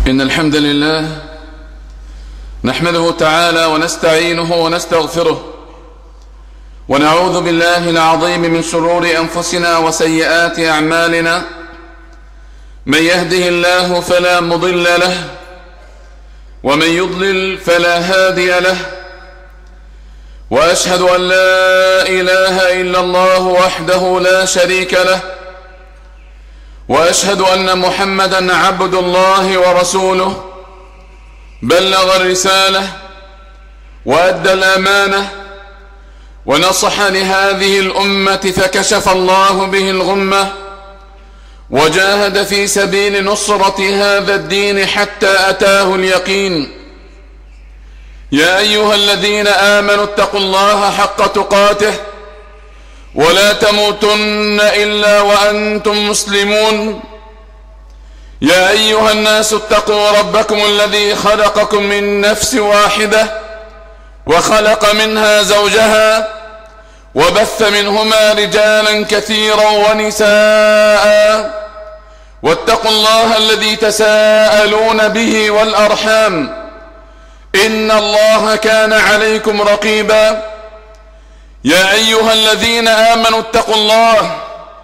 إن الحمد لله نحمده تعالى ونستعينه ونستغفره ونعوذ بالله العظيم من شرور أنفسنا وسيئات أعمالنا. من يهده الله فلا مضل له ومن يضلل فلا هادي له، وأشهد أن لا إله إلا الله وحده لا شريك له، وأشهد أن محمدا عبد الله ورسوله، بلغ الرسالة وأدى الأمانة ونصح لهذه الأمة فكشف الله به الغمة، وجاهد في سبيل نصرة هذا الدين حتى أتاه اليقين. يا أيها الذين آمنوا اتقوا الله حق تقاته ولا تموتن إلا وأنتم مسلمون. يا أيها الناس اتقوا ربكم الذي خلقكم من نفس واحدة وخلق منها زوجها وبث منهما رجالا كثيرا ونساء، واتقوا الله الذي تساءلون به والأرحام إن الله كان عليكم رقيبا. يا أيها الذين آمنوا اتقوا الله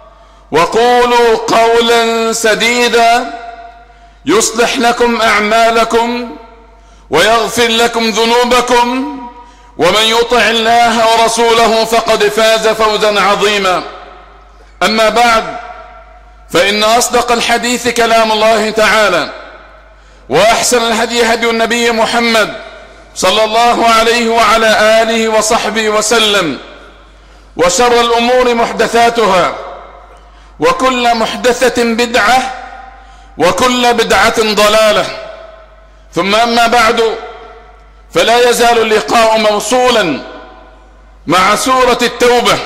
وقولوا قولا سديدا يصلح لكم أعمالكم ويغفر لكم ذنوبكم، ومن يطع الله ورسوله فقد فاز فوزا عظيما. أما بعد، فإن أصدق الحديث كلام الله تعالى، وأحسن الهدي هدي النبي محمد صلى الله عليه وعلى آله وصحبه وسلم، وشر الأمور محدثاتها، وكل محدثة بدعة، وكل بدعة ضلالة. ثم أما بعد، فلا يزال اللقاء موصولا مع سورة التوبة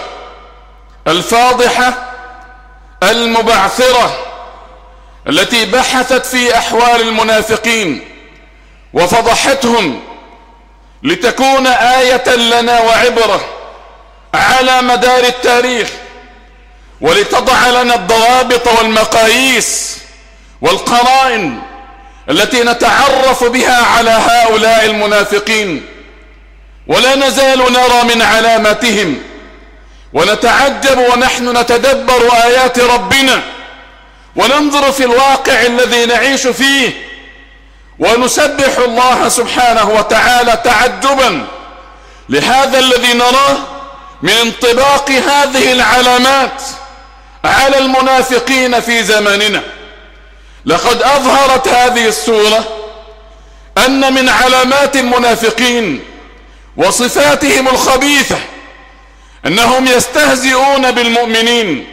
الفاضحة المبعثرة التي بحثت في أحوال المنافقين وفضحتهم لتكون آية لنا وعبرة على مدار التاريخ، ولتضع لنا الضوابط والمقاييس والقرائن التي نتعرف بها على هؤلاء المنافقين. ولا نزال نرى من علاماتهم ونتعجب ونحن نتدبر آيات ربنا وننظر في الواقع الذي نعيش فيه، ونسبح الله سبحانه وتعالى تعجبا لهذا الذي نراه من انطباق هذه العلامات على المنافقين في زماننا. لقد أظهرت هذه السورة أن من علامات المنافقين وصفاتهم الخبيثة أنهم يستهزئون بالمؤمنين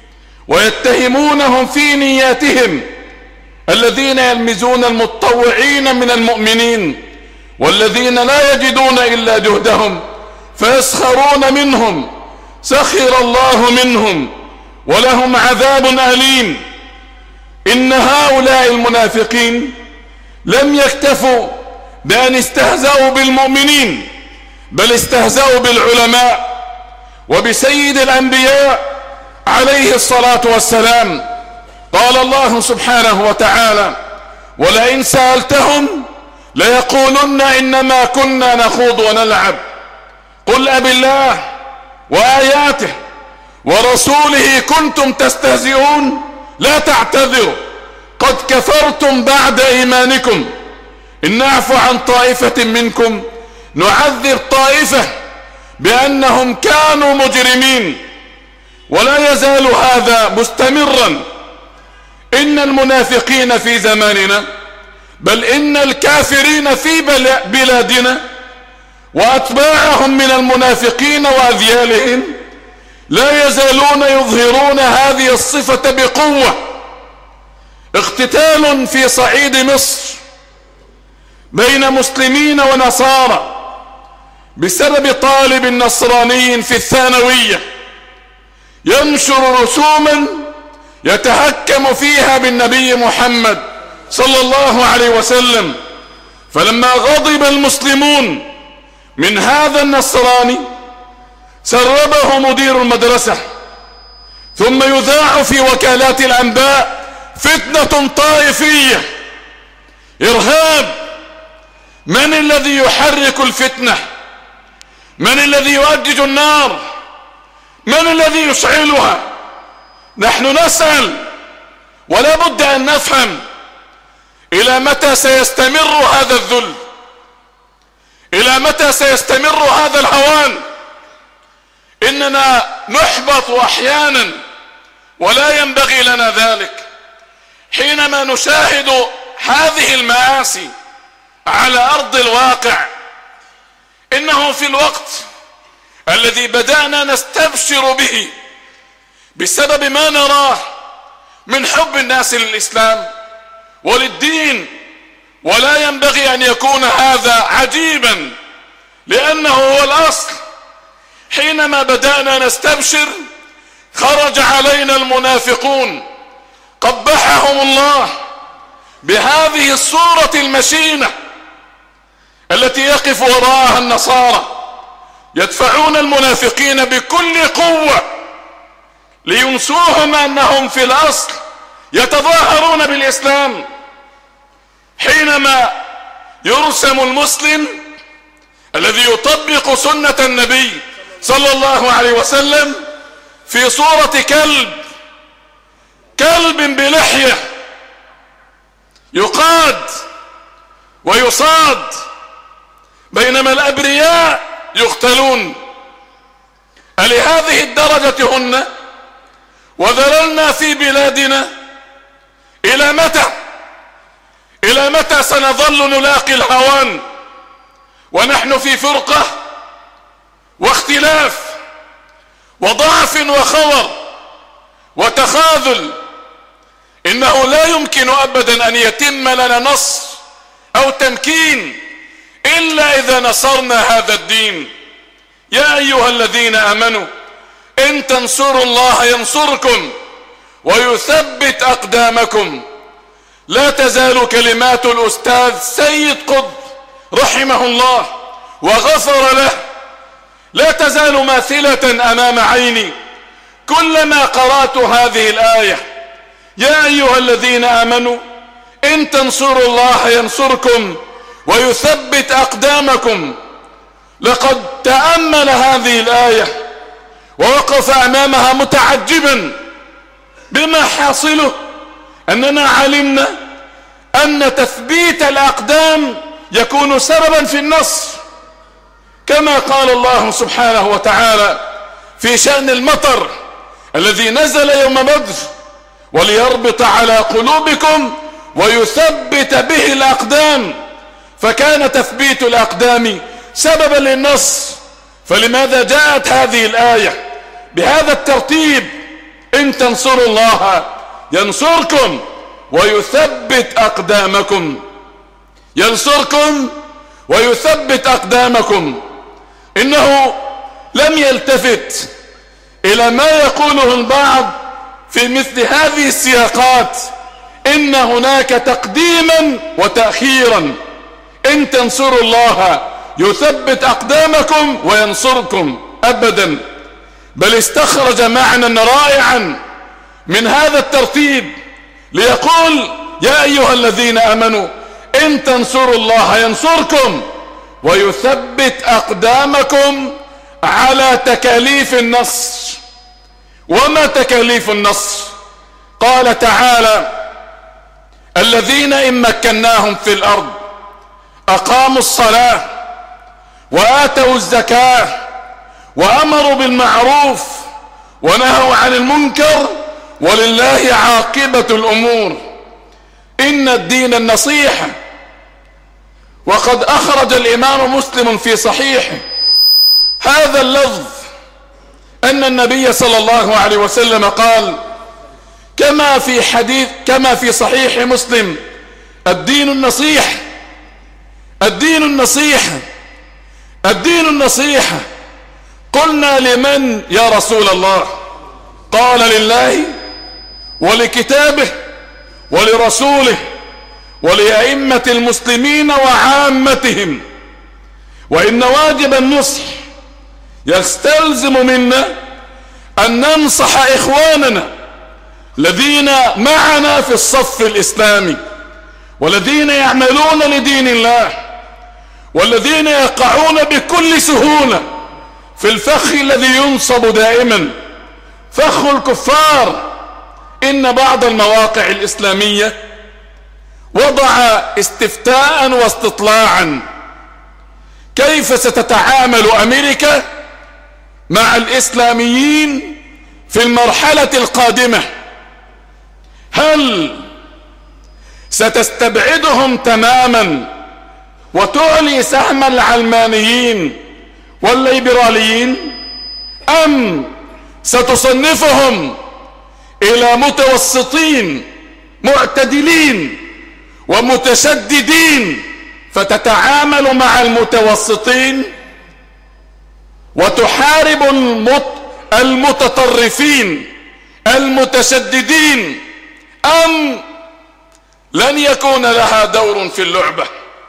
ويتهمونهم في نياتهم، الذين يلمزون المتطوعين من المؤمنين والذين لا يجدون إلا جهدهم فيسخرون منهم، سخر الله منهم ولهم عذاب أليم. إن هؤلاء المنافقين لم يكتفوا بأن استهزأوا بالمؤمنين، بل استهزأوا بالعلماء وبسيد الأنبياء عليه الصلاة والسلام. قال الله سبحانه وتعالى: ولئن سألتهم ليقولن إنما كنا نخوض ونلعب قل أبالله وآياته ورسوله كنتم تستهزئون لا تعتذروا قد كفرتم بعد إيمانكم إن نعفو عن طائفة منكم نعذب طائفة بأنهم كانوا مجرمين. ولا يزال هذا مستمرا. إن المنافقين في زماننا، بل إن الكافرين في بلادنا وأتباعهم من المنافقين وأذيالهم لا يزالون يظهرون هذه الصفة بقوة. اقتتال في صعيد مصر بين مسلمين ونصارى بسبب طالب نصراني في الثانوية ينشر رسوما يتهكم فيها بالنبي محمد صلى الله عليه وسلم. فلما غضب المسلمون من هذا النصراني سربه مدير المدرسة، ثم يذاع في وكالات الأنباء فتنة طائفية إرهاب. من الذي يحرك الفتنة؟ من الذي يؤجج النار؟ من الذي يشعلها؟ نحن نسأل، ولا بد أن نفهم إلى متى سيستمر هذا الذل؟ إلى متى سيستمر هذا الهوان؟ إننا نحبط أحيانا ولا ينبغي لنا ذلك. حينما نشاهد هذه المآسي على أرض الواقع، إنه في الوقت الذي بدأنا نستبشر به بسبب ما نراه من حب الناس للإسلام وللدين، ولا ينبغي أن يكون هذا عجيبا لأنه هو الأصل. حينما بدأنا نستبشر خرج علينا المنافقون قبحهم الله بهذه الصورة المشينة التي يقف وراءها النصارى، يدفعون المنافقين بكل قوة لينسوهم أنهم في الأصل يتظاهرون بالإسلام. حينما يرسم المسلم الذي يطبق سنة النبي صلى الله عليه وسلم في صورة كلب بلحية يقاد ويصاد، بينما الأبرياء يقتلون. ألهذه الدرجة هن وذللنا في بلادنا؟ إلى متى؟ إلى متى سنظل نلاقي الهوان ونحن في فرقة واختلاف وضعف وخور وتخاذل؟ إنه لا يمكن أبدا أن يتم لنا نصر أو تمكين إلا إذا نصرنا هذا الدين. يا أيها الذين آمنوا إن تنصروا الله ينصركم ويثبت أقدامكم. لا تزال كلمات الأستاذ سيد قطب رحمه الله وغفر له لا تزال ماثلة أمام عيني كلما قرأت هذه الآية: يا أيها الذين آمنوا إن تنصروا الله ينصركم ويثبت أقدامكم. لقد تأمل هذه الآية ووقف أمامها متعجبا بما حاصله، أننا علمنا أن تثبيت الأقدام يكون سببا في النصر، كما قال الله سبحانه وتعالى في شأن المطر الذي نزل يوم بدر: وليربط على قلوبكم ويثبت به الأقدام. فكان تثبيت الأقدام سببا للنصر. فلماذا جاءت هذه الآية بهذا الترتيب؟ إن تنصروا الله ينصركم ويثبت أقدامكم. ينصركم ويثبت أقدامكم. إنه لم يلتفت إلى ما يقوله البعض في مثل هذه السياقات، إن هناك تقديما وتأخيرا. إن تنصروا الله يثبت أقدامكم وينصركم، أبدا، بل استخرج معنى رائعا من هذا الترتيب ليقول: يا أيها الذين آمنوا إن تنصروا الله ينصركم ويثبت أقدامكم على تكاليف النصر. وما تكاليف النصر؟ قال تعالى: الذين إن مكناهم في الأرض أقاموا الصلاة وآتوا الزكاة وأمروا بالمعروف ونهوا عن المنكر ولله عاقبة الأمور. إن الدين النصيحة. وقد أخرج الإمام مسلم في صحيحه هذا اللفظ، أن النبي صلى الله عليه وسلم قال كما في صحيح مسلم: الدين النصيحة، الدين النصيحة، الدين النصيحة. قلنا: لمن يا رسول الله؟ قال: لله ولكتابه ولرسوله ولأئمة المسلمين وعامتهم. وإن واجب النصح يستلزم منا أن ننصح إخواننا الذين معنا في الصف الإسلامي والذين يعملون لدين الله، والذين يقعون بكل سهولة في الفخ الذي ينصب دائما فخ الكفار. إن بعض المواقع الإسلامية وضع استفتاء واستطلاعا كيف ستتعامل أمريكا مع الإسلاميين في المرحلة القادمة. هل ستستبعدهم تماما وتعلي سهم العلمانيين والليبراليين، أم ستصنفهم إلى متوسطين معتدلين ومتشددين فتتعامل مع المتوسطين وتحارب المتطرفين المتشددين، أم لن يكون لها دور في اللعبة؟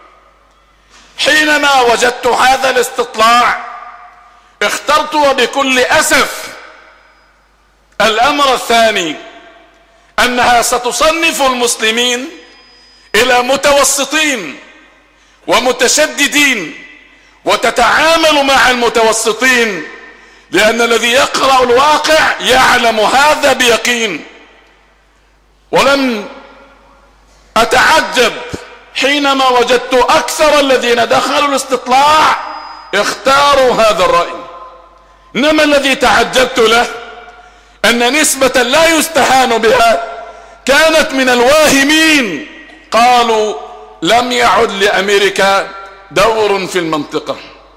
حينما وجدت هذا الاستطلاع اخترت وبكل أسف الأمر الثاني، أنها ستصنف المسلمين إلى متوسطين ومتشددين وتتعامل مع المتوسطين، لأن الذي يقرأ الواقع يعلم هذا بيقين. ولم أتعجب حينما وجدت أكثر الذين دخلوا الاستطلاع اختاروا هذا الرأي، إنما الذي تعجبت له أن نسبة لا يستهان بها كانت من الواهمين، قالوا لم يعد لأمريكا دور في المنطقة.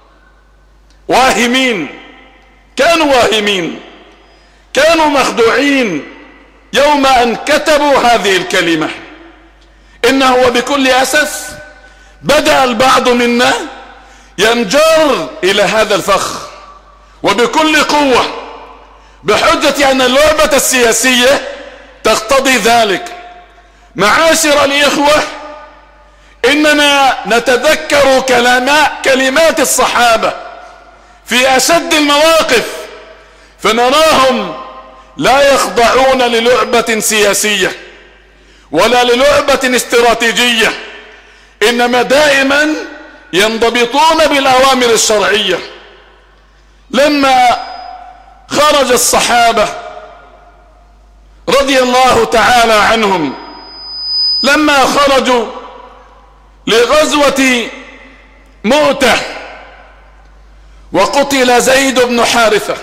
واهمين، كانوا واهمين، كانوا مخدوعين يوم أن كتبوا هذه الكلمة. إنه وبكل أسف بدأ البعض منا ينجر إلى هذا الفخ وبكل قوة بحجة أن اللعبة السياسية تقتضي ذلك. معاشر الإخوة، إننا نتذكر كلمات الصحابة في أشد المواقف فنراهم لا يخضعون للعبة سياسية ولا للعبة استراتيجية، إنما دائما ينضبطون بالأوامر الشرعية. لما خرج الصحابة رضي الله تعالى عنهم، لما خرجوا لغزوة مؤتة وقتل زيد بن حارثة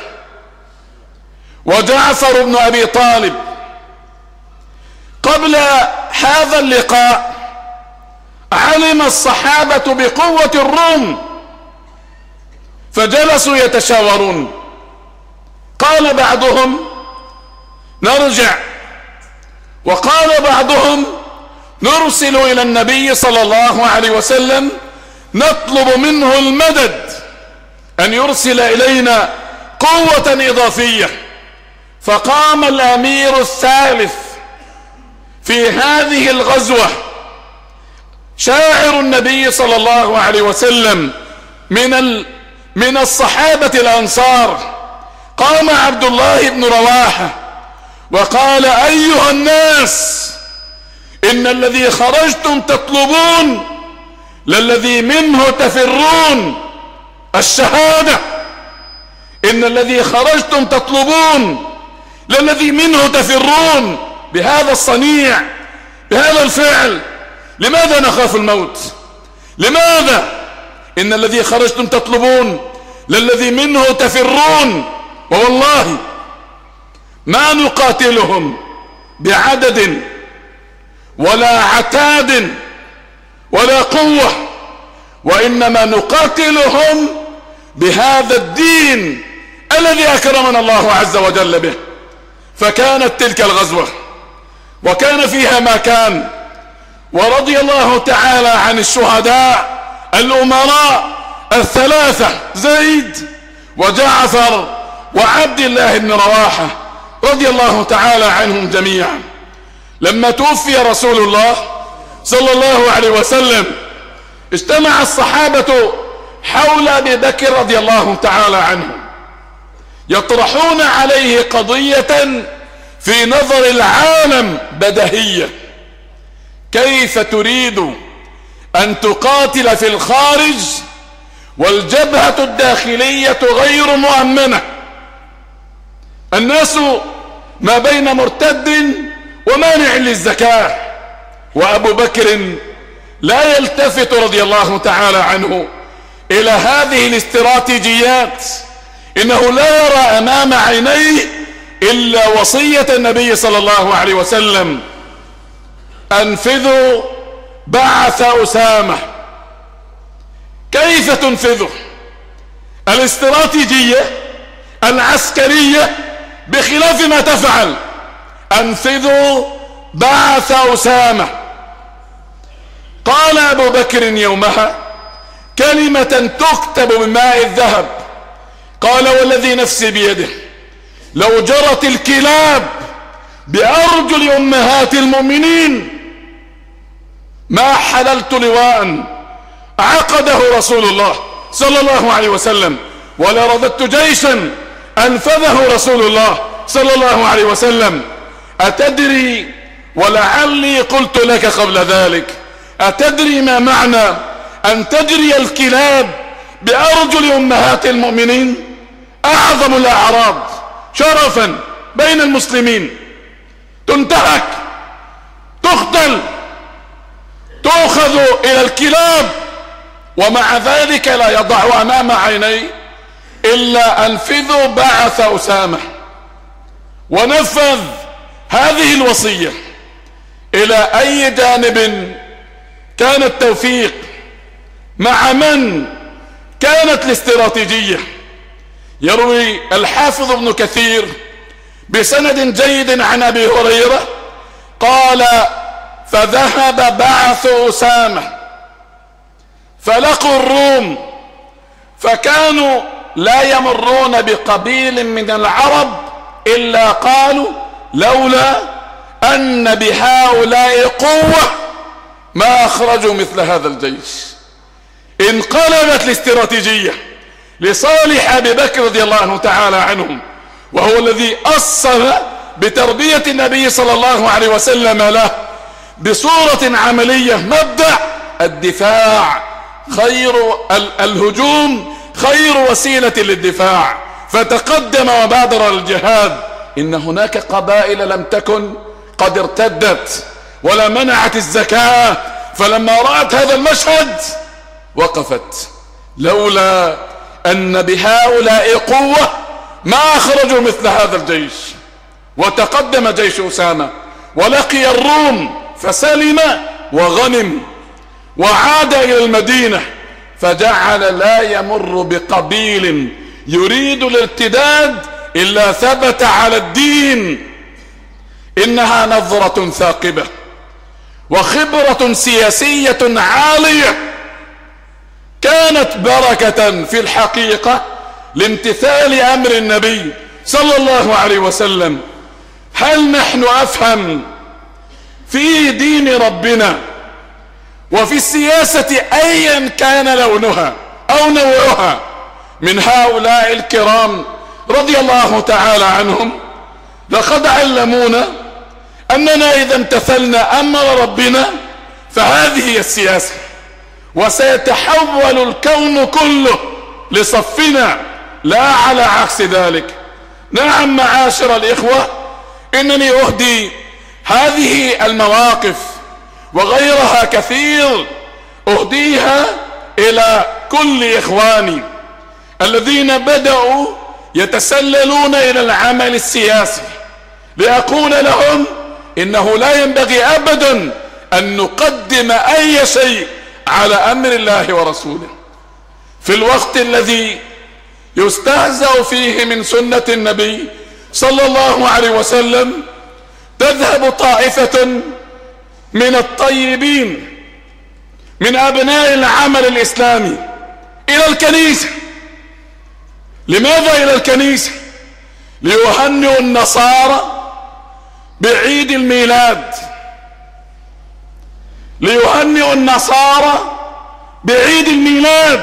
وجعفر بن أبي طالب، قبل هذا اللقاء علم الصحابة بقوة الروم فجلسوا يتشاورون. قال بعضهم نرجع، وقال بعضهم نرسل إلى النبي صلى الله عليه وسلم نطلب منه المدد أن يرسل إلينا قوة إضافية. فقام الأمير الثالث في هذه الغزوة شاعر النبي صلى الله عليه وسلم من الصحابة الأنصار، قام عبد الله بن رواحة وقال أيها الناس، إن الذي خرجتم تطلبون للذي منه تفرون، الشهادة. إن الذي خرجتم تطلبون للذي منه تفرون. بهذا الصنيع، بهذا الفعل، لماذا نخاف الموت؟ لماذا؟ إن الذي خرجتم تطلبون للذي منه تفرون. ووالله ما نقاتلهم بعدد ولا عتاد ولا قوة، وإنما نقاتلهم بهذا الدين الذي أكرمنا الله عز وجل به. فكانت تلك الغزوة وكان فيها ما كان، ورضي الله تعالى عن الشهداء الأمراء الثلاثة زيد وجعفر وعبد الله بن رواحة رضي الله تعالى عنهم جميعا. لما توفي رسول الله صلى الله عليه وسلم اجتمع الصحابة حول أبي بكر رضي الله تعالى عنه يطرحون عليه قضية في نظر العالم بديهية. كيف تريد أن تقاتل في الخارج والجبهة الداخلية غير مؤمنة؟ الناس ما بين مرتد ومانع للزكاة، وأبو بكر لا يلتفت رضي الله تعالى عنه إلى هذه الاستراتيجيات. إنه لا يرى أمام عينيه إلا وصية النبي صلى الله عليه وسلم: أنفذوا بعث أسامة. كيف تنفذه؟ الاستراتيجية العسكرية بخلاف ما تفعل. أنفذوا بعث أسامة. قال أبو بكر يومها كلمة تكتب بماء الذهب، قال: والذي نفسي بيده لو جرت الكلاب بأرجل أمهات المؤمنين ما حللت لواء عقده رسول الله صلى الله عليه وسلم، ولا رددت جيشا أنفذه رسول الله صلى الله عليه وسلم. أتدري، ولعلي قلت لك قبل ذلك، أتدري ما معنى أن تجري الكلاب بأرجل أمهات المؤمنين؟ أعظم الأعراض شرفا بين المسلمين، تنتهك، تقتل، تؤخذ إلى الكلاب، ومع ذلك لا يضع أمام عيني إلا أنفذوا بعث أسامة. ونفذ هذه الوصية. إلى أي جانب كان التوفيق؟ مع من كانت الاستراتيجية؟ يروي الحافظ ابن كثير بسند جيد عن أبي هريرة قال: فذهب بعث أسامة فلقوا الروم، فكانوا لا يمرون بقبيل من العرب إلا قالوا: لولا أن بهؤلاء قوة ما أخرجوا مثل هذا الجيش. انقلبت الاستراتيجية لصالح أبي بكر رضي الله تعالى عنهم، وهو الذي أصل بتربية النبي صلى الله عليه وسلم له بصورة عملية. مبدأ الدفاع خير الهجوم خير وسيلة للدفاع، فتقدم وبادر الجهاد. إن هناك قبائل لم تكن قد ارتدت ولا منعت الزكاة، فلما رأت هذا المشهد وقفت: لولا أن بهؤلاء قوة ما أخرجوا مثل هذا الجيش. وتقدم جيش أسامة ولقي الروم فسلم وغنم، وعاد إلى المدينة، فجعل لا يمر بقبيل يريد الارتداد إلا ثبت على الدين. إنها نظرة ثاقبة وخبرة سياسية عالية كانت بركة في الحقيقة لامتثال أمر النبي صلى الله عليه وسلم. هل نحن أفهم في دين ربنا وفي السياسة أيا كان لونها أو نوعها من هؤلاء الكرام رضي الله تعالى عنهم؟ لقد علمونا أننا إذا امتثلنا أمر ربنا فهذه هي السياسة، وسيتحول الكون كله لصفنا، لا على عكس ذلك. نعم معاشر الإخوة، إنني أهدي هذه المواقف وغيرها كثير أهديها إلى كل إخواني الذين بدأوا يتسللون إلى العمل السياسي، لأقول لهم إنه لا ينبغي أبدا أن نقدم أي شيء على أمر الله ورسوله. في الوقت الذي يستهزأ فيه من سنة النبي صلى الله عليه وسلم، تذهب طائفة من الطيبين من أبناء العمل الإسلامي إلى الكنيسة. لماذا إلى الكنيسة؟ ليهنئوا النصارى بعيد الميلاد، ليهنئوا النصارى بعيد الميلاد.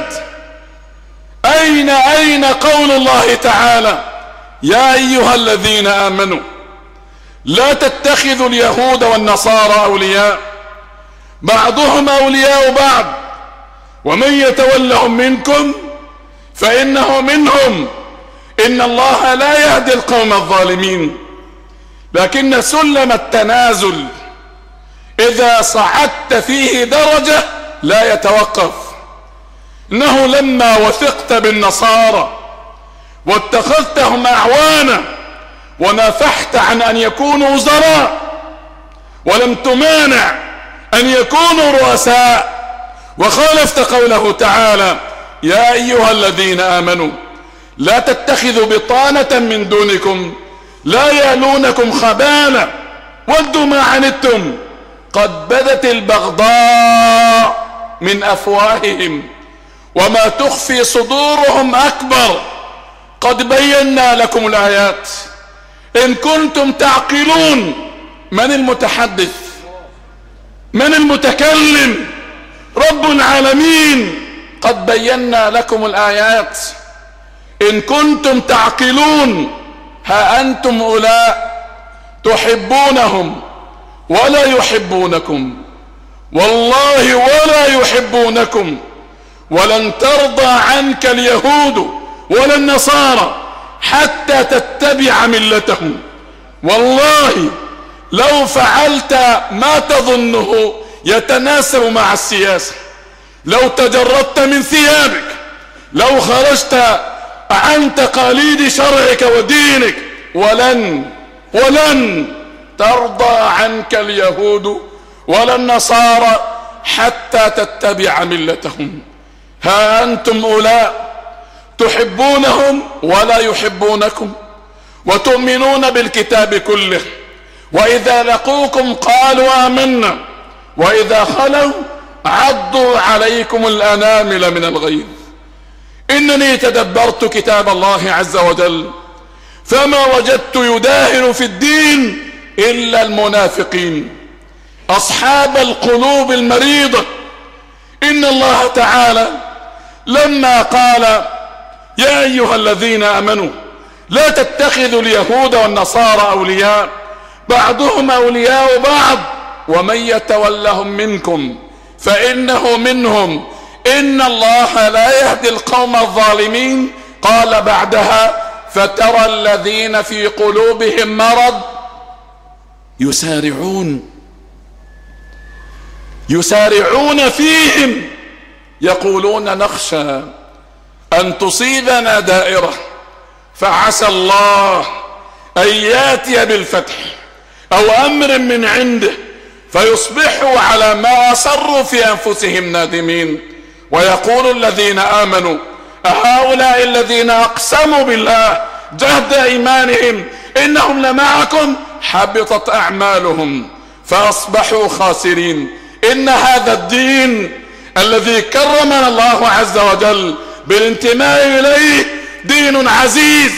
أين قول الله تعالى: يا أيها الذين آمنوا لا تتخذوا اليهود والنصارى أولياء بعضهم أولياء بعض ومن يتولهم منكم فإنه منهم إن الله لا يهدي القوم الظالمين. لكن سلم التنازل إذا صعدت فيه درجة لا يتوقف. إنه لما وثقت بالنصارى واتخذتهم أعوانا ونافحت عن أن يكونوا وزراء ولم تمانع أن يكونوا رؤساء، وخالفت قوله تعالى يا أيها الذين آمنوا لا تتخذوا بطانة من دونكم لا يألونكم خبالا ودوا ما عنتم قد بدت البغضاء من أفواههم وما تخفي صدورهم أكبر قد بينا لكم الآيات إن كنتم تعقلون. من المتحدث؟ من المتكلم؟ رب العالمين. قد بينا لكم الآيات إن كنتم تعقلون. ها أنتم أولاء تحبونهم ولا يحبونكم، والله ولا يحبونكم، ولن ترضى عنك اليهود ولا النصارى حتى تتبع ملتهم. والله لو فعلت ما تظنه يتناسب مع السياسة، لو تجردت من ثيابك، لو خرجت عن تقاليد شرعك ودينك، ولن ترضى عنك اليهود ولا النصارى حتى تتبع ملتهم. ها أنتم أولاء تحبونهم ولا يحبونكم وتؤمنون بالكتاب كله، وإذا لقوكم قالوا آمنا وإذا خلوا عضوا عليكم الأنامل من الغيظ. إنني تدبرت كتاب الله عز وجل فما وجدت يداهن في الدين إلا المنافقين أصحاب القلوب المريضة. إن الله تعالى لما قال يا أيها الذين آمنوا لا تتخذوا اليهود والنصارى أولياء بعضهم أولياء بعض ومن يتولهم منكم فإنه منهم إن الله لا يهدي القوم الظالمين. قال بعدها فترى الذين في قلوبهم مرض يسارعون فيهم يقولون نخشى أن تصيبنا دائرة فعسى الله أن ياتي بالفتح أو أمر من عنده فيصبحوا على ما أصروا في أنفسهم نادمين. ويقول الذين آمنوا أهؤلاء الذين أقسموا بالله جهد إيمانهم إنهم لمعكم حبطت أعمالهم فأصبحوا خاسرين. إن هذا الدين الذي كرمنا الله عز وجل بالانتماء إليه دين عزيز،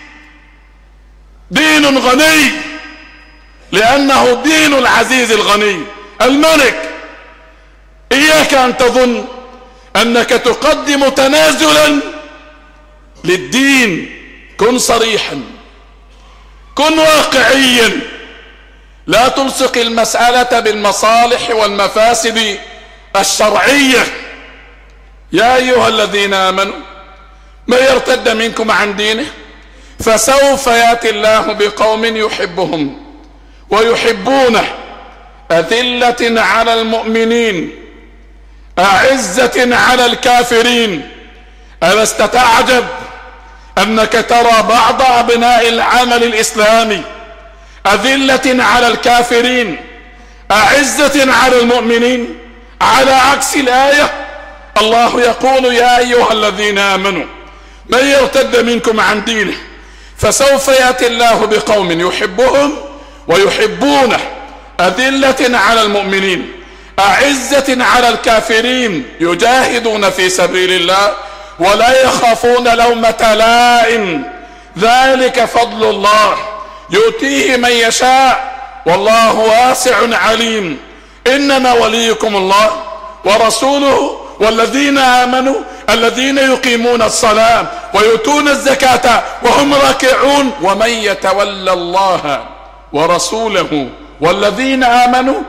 دين غني، لأنه دين العزيز الغني الملك. إياك أن تظن أنك تقدم تنازلا للدين. كن صريحا، كن واقعيا، لا تلصق المسألة بالمصالح والمفاسد الشرعية. يا أيها الذين آمنوا من يرتد منكم عن دينه فسوف يأتي الله بقوم يحبهم ويحبونه أذلة على المؤمنين أعزة على الكافرين. ألست تعجب أنك ترى بعض أبناء العمل الإسلامي أذلة على الكافرين أعزة على المؤمنين؟ على عكس الآية الله يقول يا أيها الذين آمنوا من يرتد منكم عن دينه فسوف يأتي الله بقوم يحبهم ويحبونه أذلة على المؤمنين أعزة على الكافرين يجاهدون في سبيل الله ولا يخافون لومة لائم. ذلك فضل الله يؤتيه من يشاء والله واسع عليم. إنما وليكم الله ورسوله والذين آمنوا الذين يقيمون الصلاة ويؤتون الزكاة وهم راكعون ومن يتولى الله ورسوله والذين آمنوا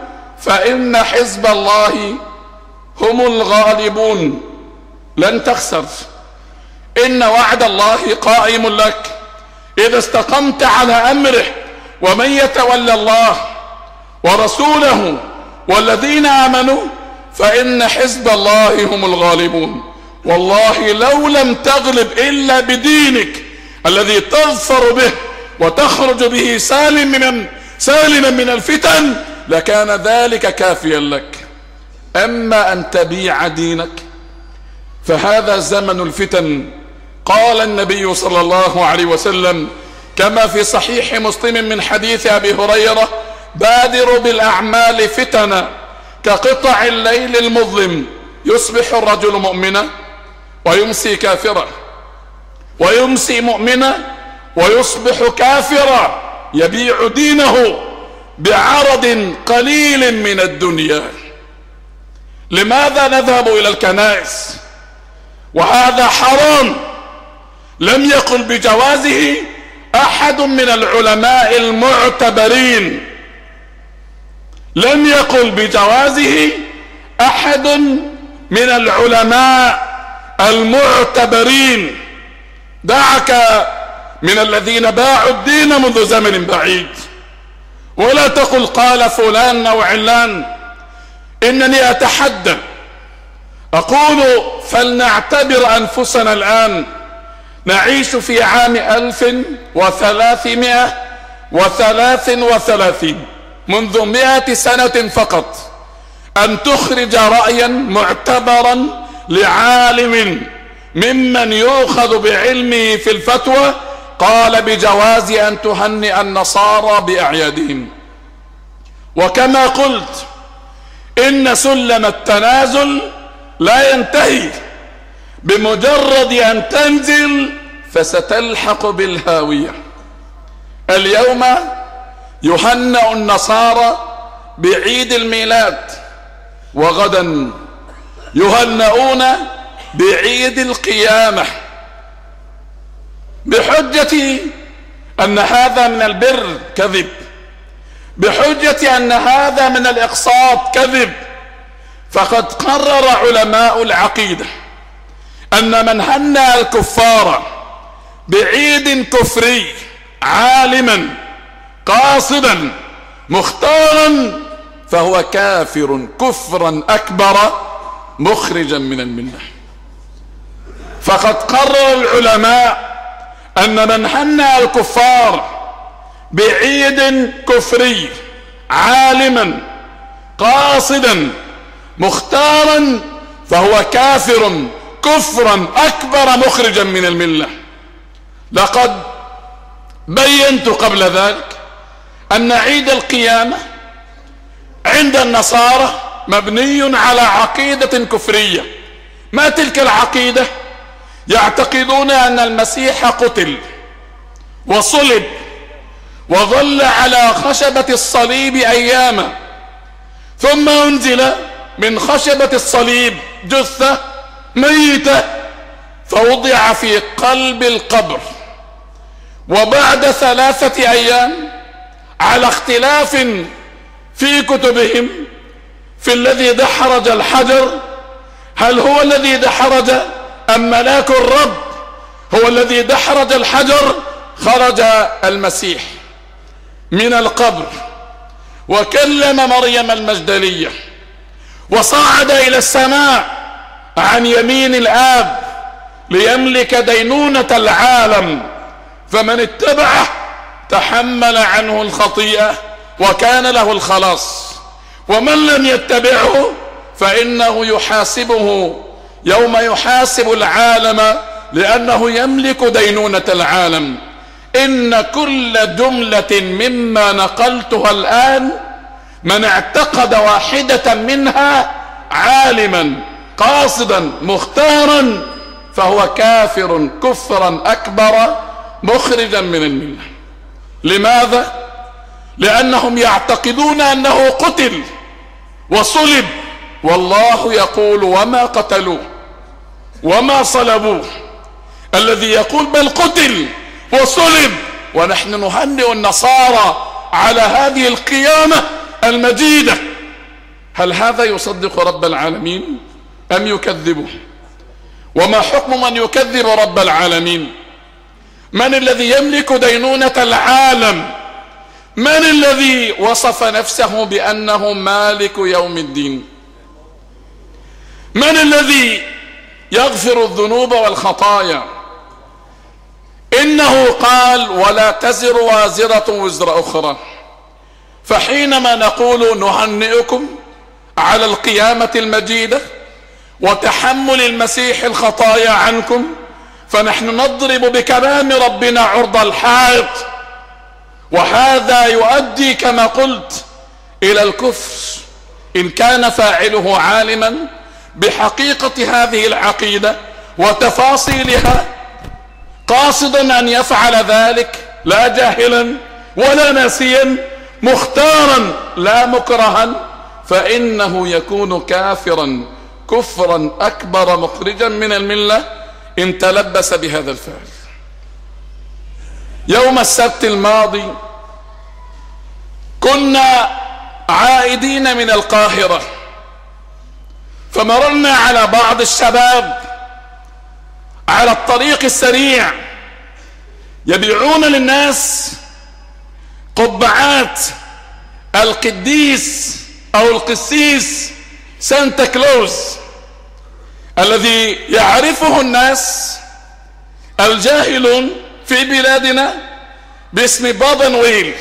فإن حزب الله هم الغالبون. لن تخسر، إن وعد الله قائم لك إذا استقمت على أمره. ومن يتولى الله ورسوله والذين آمنوا فإن حزب الله هم الغالبون. والله لو لم تغلب إلا بدينك الذي تظفر به وتخرج به سالما من الفتن لكان ذلك كافيا لك. أما أن تبيع دينك فهذا زمن الفتن. قال النبي صلى الله عليه وسلم كما في صحيح مسلم من حديث أبي هريرة: بادروا بالأعمال فتنا كقطع الليل المظلم، يصبح الرجل مؤمنا ويمسي كافرا، ويمسي مؤمنا ويصبح كافرا، يبيع دينه بعرض قليل من الدنيا. لماذا نذهب إلى الكنائس وهذا حرام؟ لم يقل بجوازه أحد من العلماء المعتبرين، لم يقل بجوازه أحد من العلماء المعتبرين. دعك من الذين باعوا الدين منذ زمن بعيد، ولا تقل قال فلان أو علان. إنني أتحدى أقول فلنعتبر أنفسنا الآن، نعيش في عام 1333 منذ 100 سنة فقط، أن تخرج رأيا معتبرا لعالم ممن يؤخذ بعلمه في الفتوى قال بجواز أن تهنئ النصارى بأعيادهم. وكما قلت إن سلم التنازل لا ينتهي، بمجرد أن تنزل فستلحق بالهاوية. اليوم يهنأ النصارى بعيد الميلاد، وغدا يهنؤون بعيد القيامة، بحجة أن هذا من البر كذب، بحجة أن هذا من الإقساط كذب. فقد قرر علماء العقيدة أن من هنأ الكفار بعيد كفري عالما قاصدا مختارا فهو كافر كفرا أكبر مخرجا من الملة. فقد قرر العلماء أن من هنأ الكفار بعيد كفري عالما قاصدا مختارا فهو كافر كفرا أكبر مخرجا من الملة. لقد بينت قبل ذلك أن عيد القيامة عند النصارى مبني على عقيدة كفرية. ما تلك العقيدة؟ يعتقدون أن المسيح قتل وصلب وظل على خشبة الصليب أياما، ثم أنزل من خشبة الصليب جثة ميتة فوضع في قلب القبر، وبعد 3 أيام على اختلاف في كتبهم في الذي دحرج الحجر، هل هو الذي دحرج أم ملاك الرب هو الذي دحرج الحجر؟ خرج المسيح من القبر وكلم مريم المجدلية وصعد إلى السماء عن يمين الآب ليملك دينونة العالم، فمن اتبعه تحمل عنه الخطيئة وكان له الخلاص، ومن لم يتبعه فإنه يحاسبه يوم يحاسب العالم لأنه يملك دينونة العالم. إن كل جملة مما نقلتها الآن من اعتقد واحدة منها عالما قاصدا مختارا فهو كافر كفرا أكبر مخرجا من الملة. لماذا؟ لأنهم يعتقدون أنه قتل وصلب، والله يقول وما قتلوه وما صلبوه. الذي يقول بل قتل وصلب، ونحن نهنئ النصارى على هذه القيامة المجيدة هل هذا يصدق رب العالمين أم يكذبه؟ وما حكم من يكذب رب العالمين؟ من الذي يملك دينونة العالم؟ من الذي وصف نفسه بأنه مالك يوم الدين؟ من الذي يغفر الذنوب والخطايا؟ إنه قال ولا تزر وازرة وزر أخرى. فحينما نقول نهنئكم على القيامة المجيدة وتحمل المسيح الخطايا عنكم، فنحن نضرب بكلام ربنا عرض الحائط، وهذا يؤدي كما قلت إلى الكفر إن كان فاعله عالما بحقيقة هذه العقيدة وتفاصيلها، قاصدا أن يفعل ذلك لا جاهلا ولا ناسيا، مختارا لا مكرها، فإنه يكون كافرا كفرا أكبر مخرجا من الملة إن تلبس بهذا الفعل. يوم السبت الماضي كنا عائدين من القاهرة، فمررنا على بعض الشباب على الطريق السريع يبيعون للناس قبعات القديس أو القسيس سانتا كلوز الذي يعرفه الناس الجاهلون في بلادنا باسم بابا نويل.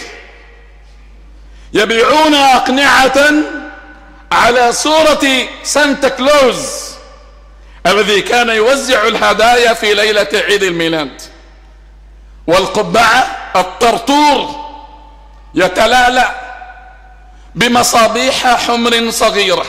يبيعون أقنعة على صورة سانتا كلوز الذي كان يوزع الهدايا في ليلة عيد الميلاد، والقبعة الطرطور يتلألأ بمصابيح حمر صغيرة.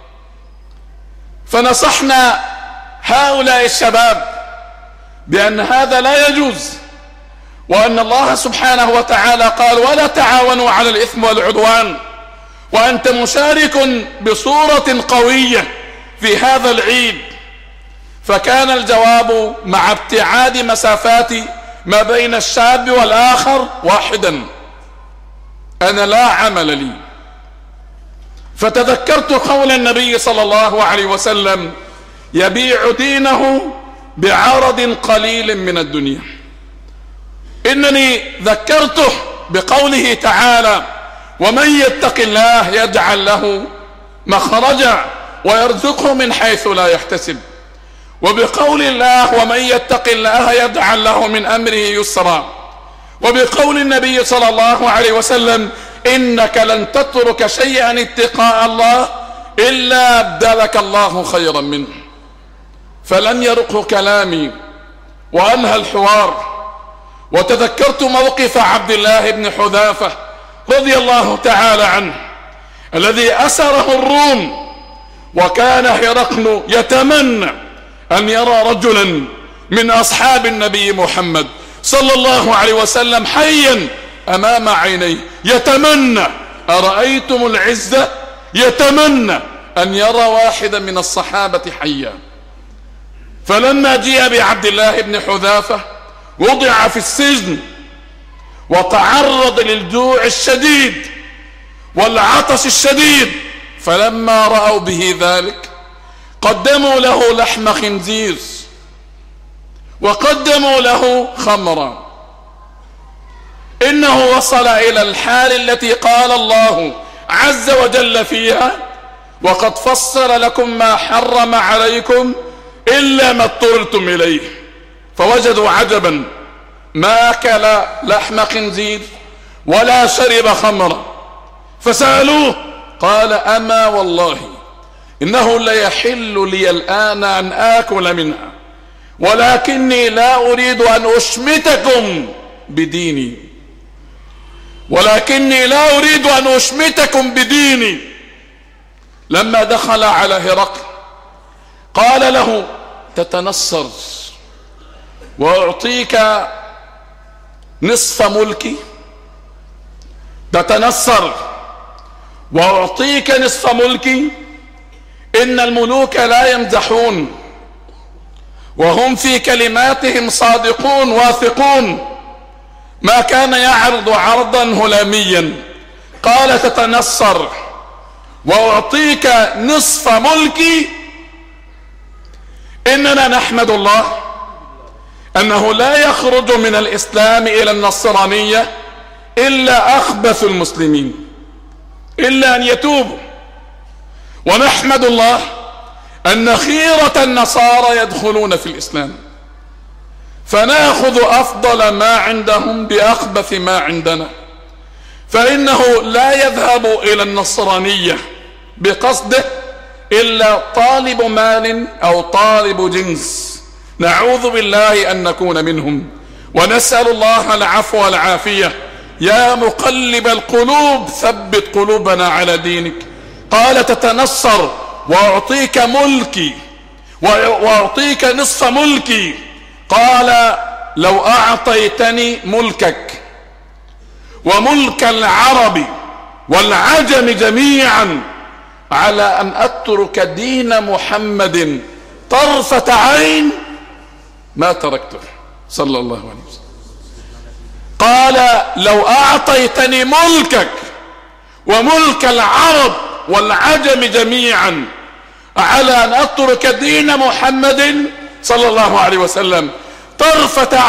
فنصحنا هؤلاء الشباب بأن هذا لا يجوز، وأن الله سبحانه وتعالى قال ولا تعاونوا على الإثم والعدوان، وأنت مشارك بصورة قوية في هذا العيد. فكان الجواب مع ابتعاد مسافات ما بين الشاب والآخر واحدا: أنا لا عمل لي. فتذكرت قول النبي صلى الله عليه وسلم: يبيع دينه بعرض قليل من الدنيا. إنني ذكرته بقوله تعالى: ومن يتق الله يجعل له مخرجا ويرزقه من حيث لا يحتسب، وبقول الله: ومن يتق الله يجعل له من أمره يسرا، وبقول النبي صلى الله عليه وسلم: إنك لن تترك شيئا اتقاء الله إلا أبدلك الله خيرا منه. فلن يرق كلامي وأنهى الحوار، وتذكرت موقف عبد الله بن حذافة رضي الله تعالى عنه الذي أسره الروم، وكان هرقل يتمنى أن يرى رجلا من أصحاب النبي محمد صلى الله عليه وسلم حيا أمام عينيه، يتمنى، أرأيتم العزة، يتمنى أن يرى واحدا من الصحابة حيا. فلما جاء بعبد الله بن حذافة وضع في السجن وتعرض للجوع الشديد والعطش الشديد، فلما رأوا به ذلك قدموا له لحم خنزير وقدموا له خمرا. إنه وصل إلى الحال التي قال الله عز وجل فيها: وقد فصل لكم ما حرم عليكم إلا ما اضطررتم إليه. فوجدوا عجبا، ما أكل لحم خنزير ولا شرب خمرا، فسألوه قال: أما والله إنه ليحل لي الآن أن آكل منها، ولكني لا أريد أن أشمتكم بديني، ولكني لا أريد أن أشمتكم بديني. لما دخل على هرقل قال له: تتنصر وأعطيك نصف ملكي؟ تتنصر وأعطيك نصف ملكي؟ إن الملوك لا يمزحون، وهم في كلماتهم صادقون واثقون. ما كان يعرض عرضا هلاميا. قال: تتنصر وأعطيك نصف ملكي، إننا نحمد الله أنه لا يخرج من الإسلام إلى النصرانية إلا أخبث المسلمين إلا أن يتوبوا، ونحمد الله أن خيرة النصارى يدخلون في الإسلام، فنأخذ أفضل ما عندهم بأخبث ما عندنا، فإنه لا يذهب إلى النصرانية بقصده إلا طالب مال أو طالب جنس، نعوذ بالله أن نكون منهم، ونسأل الله العفو والعافية. يا مقلب القلوب ثبت قلوبنا على دينك. قال تتنصر وأعطيك ملكي وأعطيك نصف ملكي. قال لو أعطيتني ملكك وملك العرب والعجم جميعا على أن أترك دين محمد طرفة عين ما تركته صلى الله عليه وسلم. قال لو أعطيتني ملكك وملك العرب والعجم جميعا على أن أترك دين محمد صلى الله عليه وسلم طرفة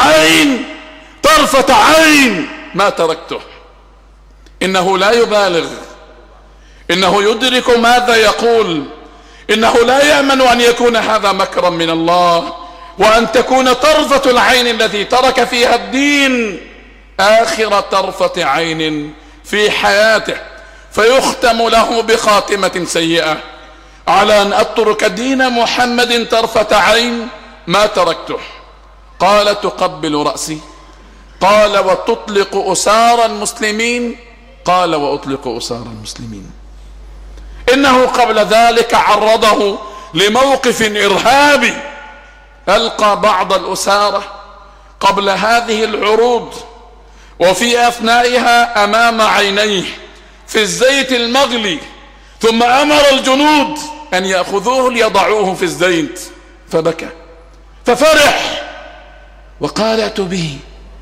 عين ما تركته. إنه لا يبالغ، إنه يدرك ماذا يقول، إنه لا يأمن أن يكون هذا مكرا من الله، وأن تكون طرفة العين التي ترك فيها الدين آخر طرفة عين في حياته، فيختم له بخاتمة سيئة على أن أترك دين محمد طرفة عين ما تركته. قال تقبل رأسي؟ قال وتطلق أسار المسلمين؟ قال وأطلق أسار المسلمين. إنه قبل ذلك عرضه لموقف إرهابي، ألقى بعض الأسارة قبل هذه العروض وفي أثنائها أمام عينيه في الزيت المغلي، ثم أمر الجنود أن يأخذوه ليضعوه في الزيت، فبكى ففرح وقال ائتوا به.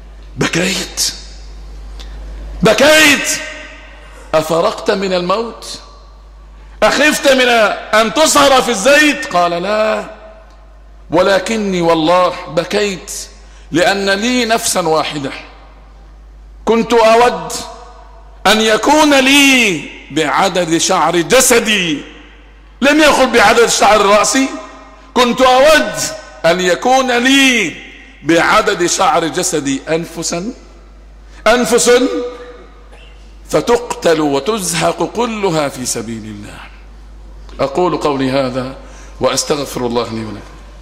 بكيت أفرقت من الموت؟ أخفت من أن تصهر في الزيت؟ قال لا، ولكني والله بكيت لأن لي نفسا واحدة، كنت أود أن يكون لي بعدد شعر جسدي، لم يقل بعدد شعر رأسي، كنت أود أن يكون لي بعدد شعر جسدي أنفس فتقتل وتزهق كلها في سبيل الله. أقول قولي هذا وأستغفر الله لي ولكم.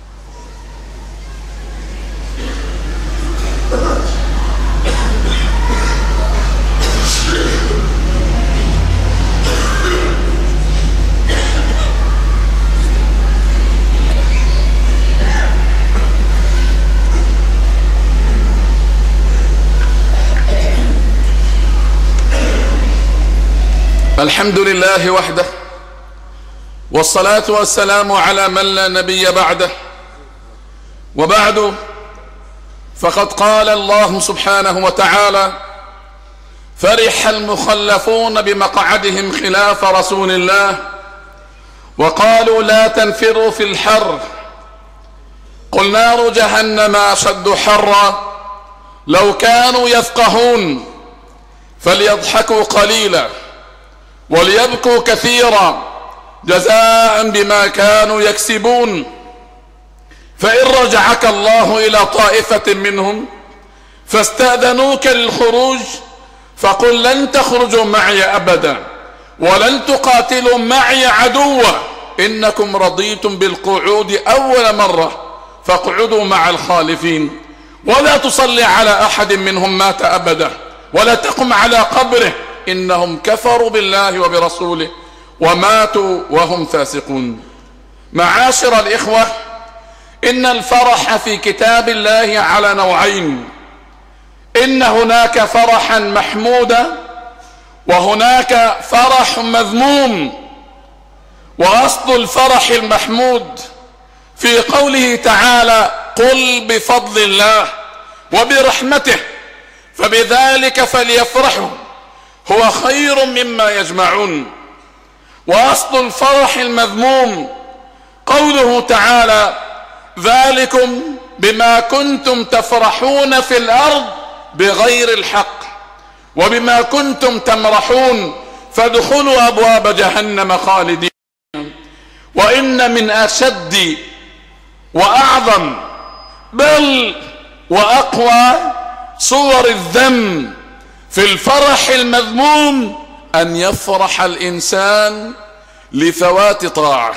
الحمد لله وحده، والصلاة والسلام على من لا نبي بعده، وبعد، فقد قال الله سبحانه وتعالى: فرح المخلفون بمقعدهم خلاف رسول الله وقالوا لا تنفروا في الحر قل نار جهنم أشد حرا لو كانوا يفقهون فليضحكوا قليلا وليبكوا كثيرا جزاء بما كانوا يكسبون. فإن رجعك الله إلى طائفة منهم فاستأذنوك للخروج فقل لن تخرجوا معي أبدا ولن تقاتلوا معي عدوا إنكم رضيتم بالقعود أول مرة فاقعدوا مع الخالفين ولا تصلي على أحد منهم مات أبدا ولا تقم على قبره إنهم كفروا بالله وبرسوله وماتوا وهم فاسقون. معاشر الإخوة، إن الفرح في كتاب الله على نوعين: إن هناك فرحا محمودا وهناك فرح مذموم. وأصل الفرح المحمود في قوله تعالى: قل بفضل الله وبرحمته فبذلك فليفرحوا هو خير مما يجمعون. وأصل الفرح المذموم قوله تعالى: ذلكم بما كنتم تفرحون في الأرض بغير الحق وبما كنتم تمرحون فادخلوا أبواب جهنم خالدين. وإن من أشد وأعظم بل وأقوى صور الذم في الفرح المذموم أن يفرح الإنسان لفوات طاعة،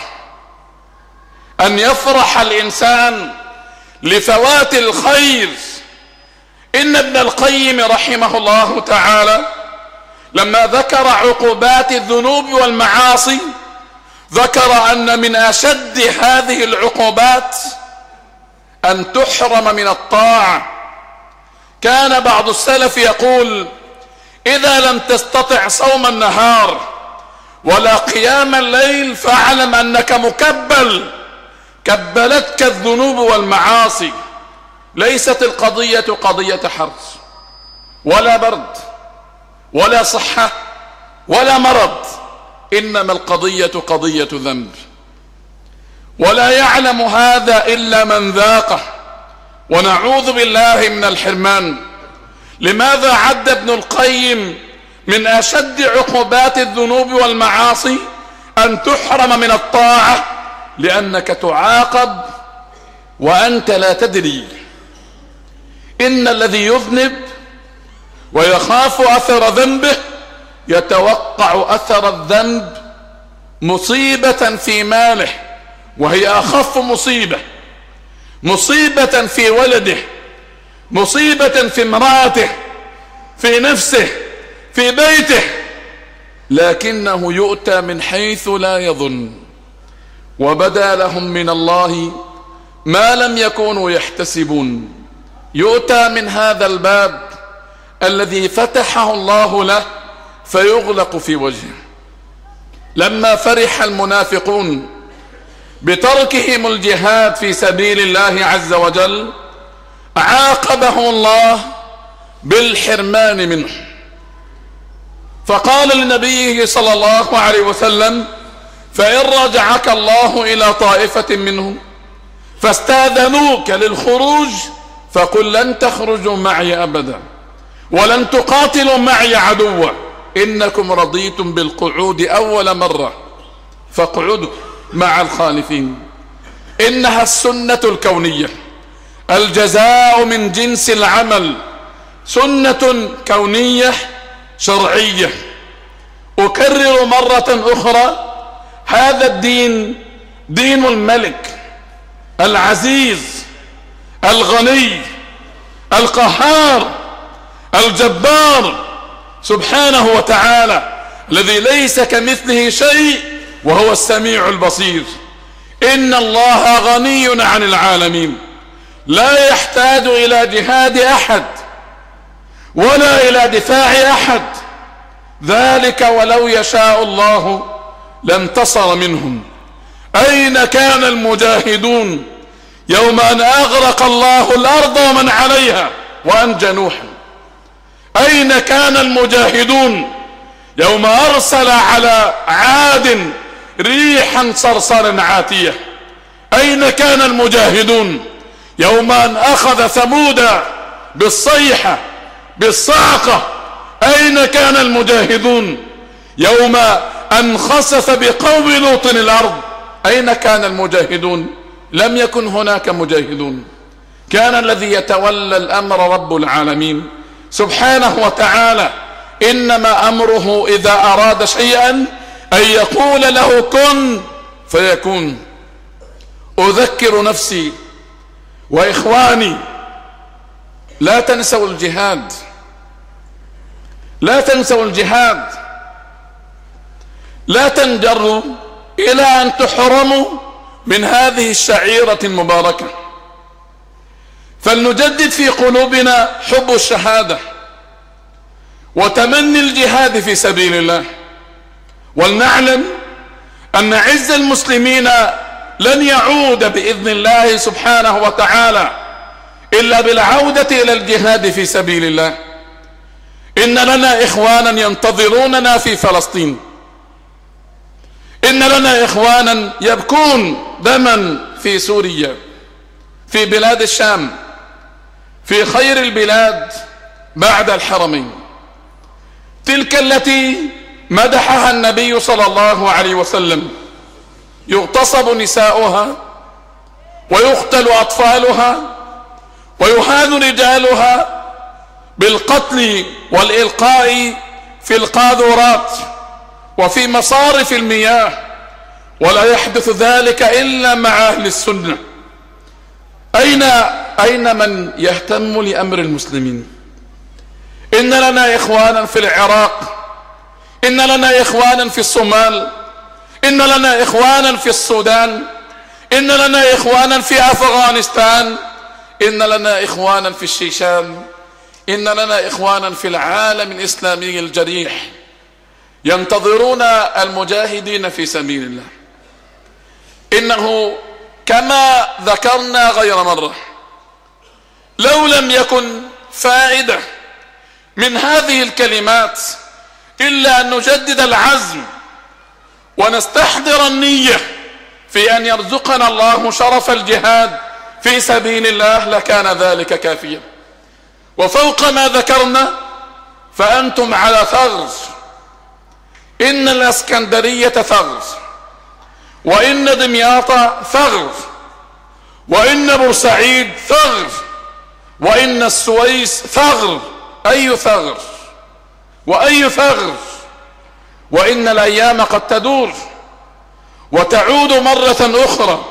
أن يفرح الإنسان لفوات الخير. إن ابن القيم رحمه الله تعالى لما ذكر عقوبات الذنوب والمعاصي ذكر أن من أشد هذه العقوبات أن تحرم من الطاعة. كان بعض السلف يقول: إذا لم تستطع صوم النهار ولا قيام الليل فاعلم أنك مكبل، كبلتك الذنوب والمعاصي. ليست القضية قضية حرص ولا برد ولا صحة ولا مرض، إنما القضية قضية ذنب، ولا يعلم هذا إلا من ذاقه، ونعوذ بالله من الحرمان. لماذا عد ابن القيم من أشد عقوبات الذنوب والمعاصي أن تحرم من الطاعة؟ لأنك تعاقب وأنت لا تدري. إن الذي يذنب ويخاف أثر ذنبه يتوقع أثر الذنب مصيبة في ماله، وهي أخف مصيبة، مصيبة في ولده، مصيبة في امرأته، في نفسه، في بيته، لكنه يؤتى من حيث لا يظن. وبدا لهم من الله ما لم يكونوا يحتسبون. يؤتى من هذا الباب الذي فتحه الله له فيغلق في وجهه. لما فرح المنافقون بتركهم الجهاد في سبيل الله عز وجل عاقبهم الله بالحرمان منه، فقال لنبيه صلى الله عليه وسلم: فإن رجعك الله إلى طائفة منهم فاستاذنوك للخروج فقل لن تخرجوا معي أبدا ولن تقاتلوا معي عدوا، إنكم رضيتم بالقعود أول مرة فاقعدوا مع الخالفين. إنها السنة الكونية، الجزاء من جنس العمل، سنة كونية شرعية. أكرر مرة أخرى: هذا الدين دين الملك العزيز الغني القهار الجبار سبحانه وتعالى، الذي ليس كمثله شيء وهو السميع البصير. إن الله غني عن العالمين، لا يحتاج إلى جهاد أحد ولا إلى دفاع أحد، ذلك ولو يشاء الله لانتصر منهم. أين كان المجاهدون يوم أن أغرق الله الأرض ومن عليها وأنجى نوحا؟ أين كان المجاهدون يوم أرسل على عاد ريحا صرصرا عاتية؟ أين كان المجاهدون يوم أن أخذ ثمود بالصيحة بالصاعقة؟ أين كان المجاهدون يوم أن خسف بقوم لوط الأرض؟ أين كان المجاهدون؟ لم يكن هناك مجاهدون. كان الذي يتولى الأمر رب العالمين سبحانه وتعالى. إنما أمره إذا أراد شيئا أن يقول له كن فيكون. أذكر نفسي وإخواني: لا تنسوا الجهاد، لا تنسوا الجهاد، لا تنجروا إلى أن تحرموا من هذه الشعيرة المباركة. فلنجدد في قلوبنا حب الشهادة وتمني الجهاد في سبيل الله، ولنعلم أن عز المسلمين لن يعود بإذن الله سبحانه وتعالى إلا بالعودة إلى الجهاد في سبيل الله. إن لنا إخوانا ينتظروننا في فلسطين، إن لنا إخوانا يبكون دما في سوريا، في بلاد الشام، في خير البلاد بعد الحرمين، تلك التي مدحها النبي صلى الله عليه وسلم، يغتصب نساؤها ويقتل أطفالها ويهان رجالها بالقتل والإلقاء في القاذورات وفي مصارف المياه، ولا يحدث ذلك إلا مع أهل السنة. أين من يهتم لأمر المسلمين؟ إن لنا إخوانا في العراق، إن لنا إخوانا في الصومال، إن لنا إخوانا في السودان، إن لنا إخوانا في أفغانستان، إن لنا إخوانا في الشيشان، إن لنا إخوانا في العالم الإسلامي الجريح ينتظرون المجاهدين في سبيل الله. إنه كما ذكرنا غير مرة، لو لم يكن فائدة من هذه الكلمات إلا أن نجدد العزم ونستحضر النية في أن يرزقنا الله شرف الجهاد في سبيل الله لكان ذلك كافيا. وفوق ما ذكرنا فأنتم على ثغر، إن الإسكندرية ثغر، وإن دمياط ثغر، وإن بورسعيد ثغر، وإن السويس ثغر. أي ثغر وأي ثغر؟ وإن الأيام قد تدور وتعود مرة أخرى،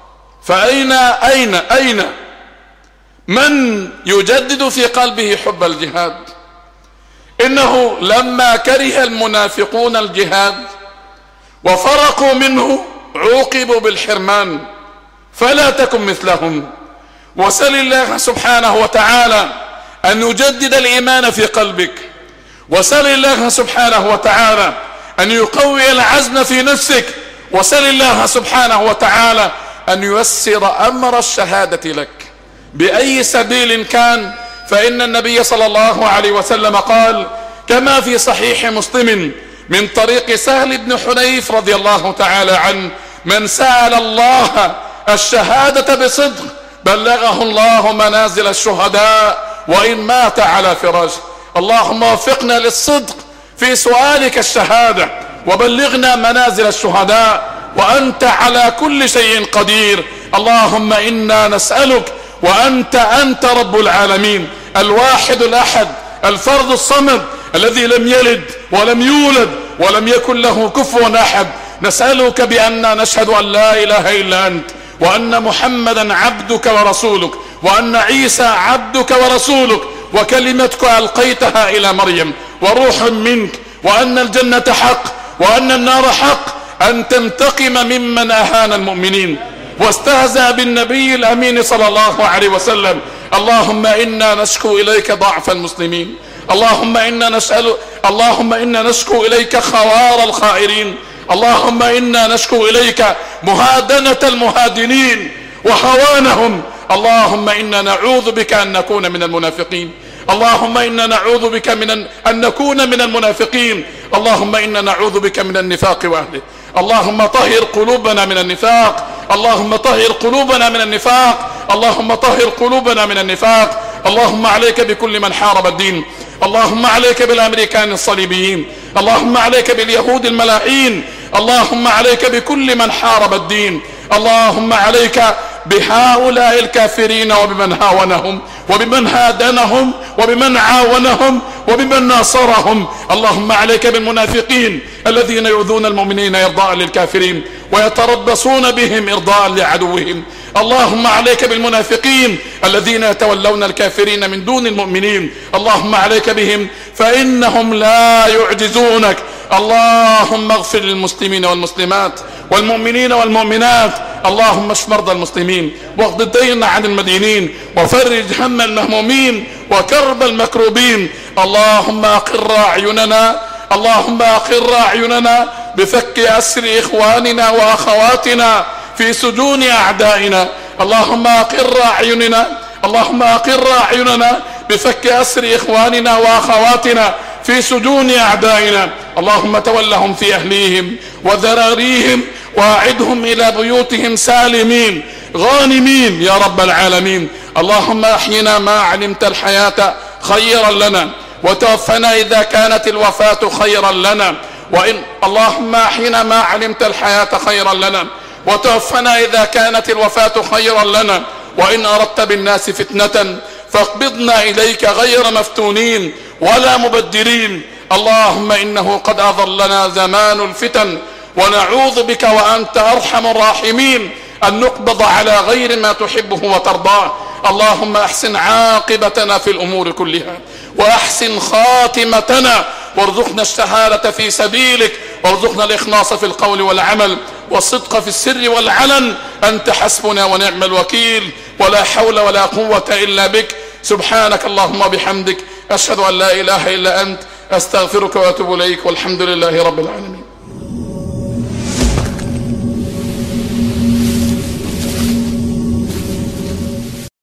فأين من يجدد في قلبه حب الجهاد؟ إنه لما كره المنافقون الجهاد وفرقوا منه عوقبوا بالحرمان، فلا تكن مثلهم. وسل الله سبحانه وتعالى أن يجدد الإيمان في قلبك، وسل الله سبحانه وتعالى أن يقوي العزم في نفسك، وسل الله سبحانه وتعالى أن ييسر أمر الشهادة لك بأي سبيل كان. فإن النبي صلى الله عليه وسلم قال كما في صحيح مسلم من طريق سهل بن حنيف رضي الله تعالى عنه: من سأل الله الشهادة بصدق بلغه الله منازل الشهداء وإن مات على فراشه. اللهم وفقنا للصدق في سؤالك الشهادة وبلغنا منازل الشهداء، وأنت على كل شيء قدير. اللهم إنا نسألك وأنت رب العالمين، الواحد الأحد، الفرد الصمد، الذي لم يلد ولم يولد ولم يكن له كفوا أحد. نسألك بأننا نشهد أن لا إله إلا أنت، وأن محمدا عبدك ورسولك، وأن عيسى عبدك ورسولك، وكلمتك ألقيتها إلى مريم وروح منك، وأن الجنة حق وأن النار حق، أن تنتقم ممن أهان المؤمنين واستهزأ بالنبي الأمين صلى الله عليه وسلم. اللهم إنا نشكو إليك ضعف المسلمين، اللهم إنا نشكو إليك خوار الخائرين، اللهم إنا نشكو إليك مهادنة المهادنين وهوانهم. اللهم إنا نعوذ بك أن نكون من المنافقين، اللهم إنا نعوذ بك أن نكون من المنافقين، اللهم إنا نعوذ بك من النفاق وأهله. اللهم طهر قلوبنا من النفاق، اللهم طهر قلوبنا من النفاق، اللهم طهر قلوبنا من النفاق. اللهم عليك بكل من حارب الدين، اللهم عليك بالأمريكان الصليبيين، اللهم عليك باليهود الملاعين، اللهم عليك بكل من حارب الدين، اللهم عليك بهؤلاء الكافرين وبمن هاونهم وبمن هادنهم وبمن عاونهم وبمن ناصرهم. اللهم عليك بالمنافقين الذين يؤذون المؤمنين إرضاء للكافرين ويتربصون بهم إرضاء لعدوهم. اللهم عليك بالمنافقين الذين يتولون الكافرين من دون المؤمنين، اللهم عليك بهم فإنهم لا يعجزونك. اللهم اغفر للمسلمين والمسلمات والمؤمنين والمؤمنات، اللهم اشف مرضى المسلمين واقض الدين عن المدينين وفرج هم المهمومين وكرب المكروبين. اللهم أقر أعيننا، اللهم أقر أعيننا بفك أسر إخواننا وأخواتنا في سجون أعدائنا. اللهم أقر أعيننا، اللهم أقر أعيننا بفك أسر إخواننا وأخواتنا في سجون أعدائنا. اللهم تولهم في أهليهم وذراريهم، واعدهم إلى بيوتهم سالمين غانمين يا رب العالمين. اللهم احينا ما علمت الحياة خيرا لنا، وتوفنا إذا كانت الوفاة خيرا لنا. اللهم احينا ما علمت الحياة خيرا لنا، وتوفنا إذا كانت الوفاة خيرا لنا. وإن أردت بالناس فتنة فاقبضنا إليك غير مفتونين ولا مبدلين. اللهم إنه قد أظلنا زمان الفتن، ونعوذ بك وأنت أرحم الراحمين أن نقبض على غير ما تحبه وترضاه. اللهم أحسن عاقبتنا في الأمور كلها، وأحسن خاتمتنا، وارزقنا الشهادة في سبيلك، وارزقنا الإخلاص في القول والعمل، والصدق في السر والعلن. أنت حسبنا ونعم الوكيل، ولا حول ولا قوة إلا بك. سبحانك اللهم وبحمدك، أشهد أن لا إله إلا أنت، أستغفرك وأتوب إليك، والحمد لله رب العالمين.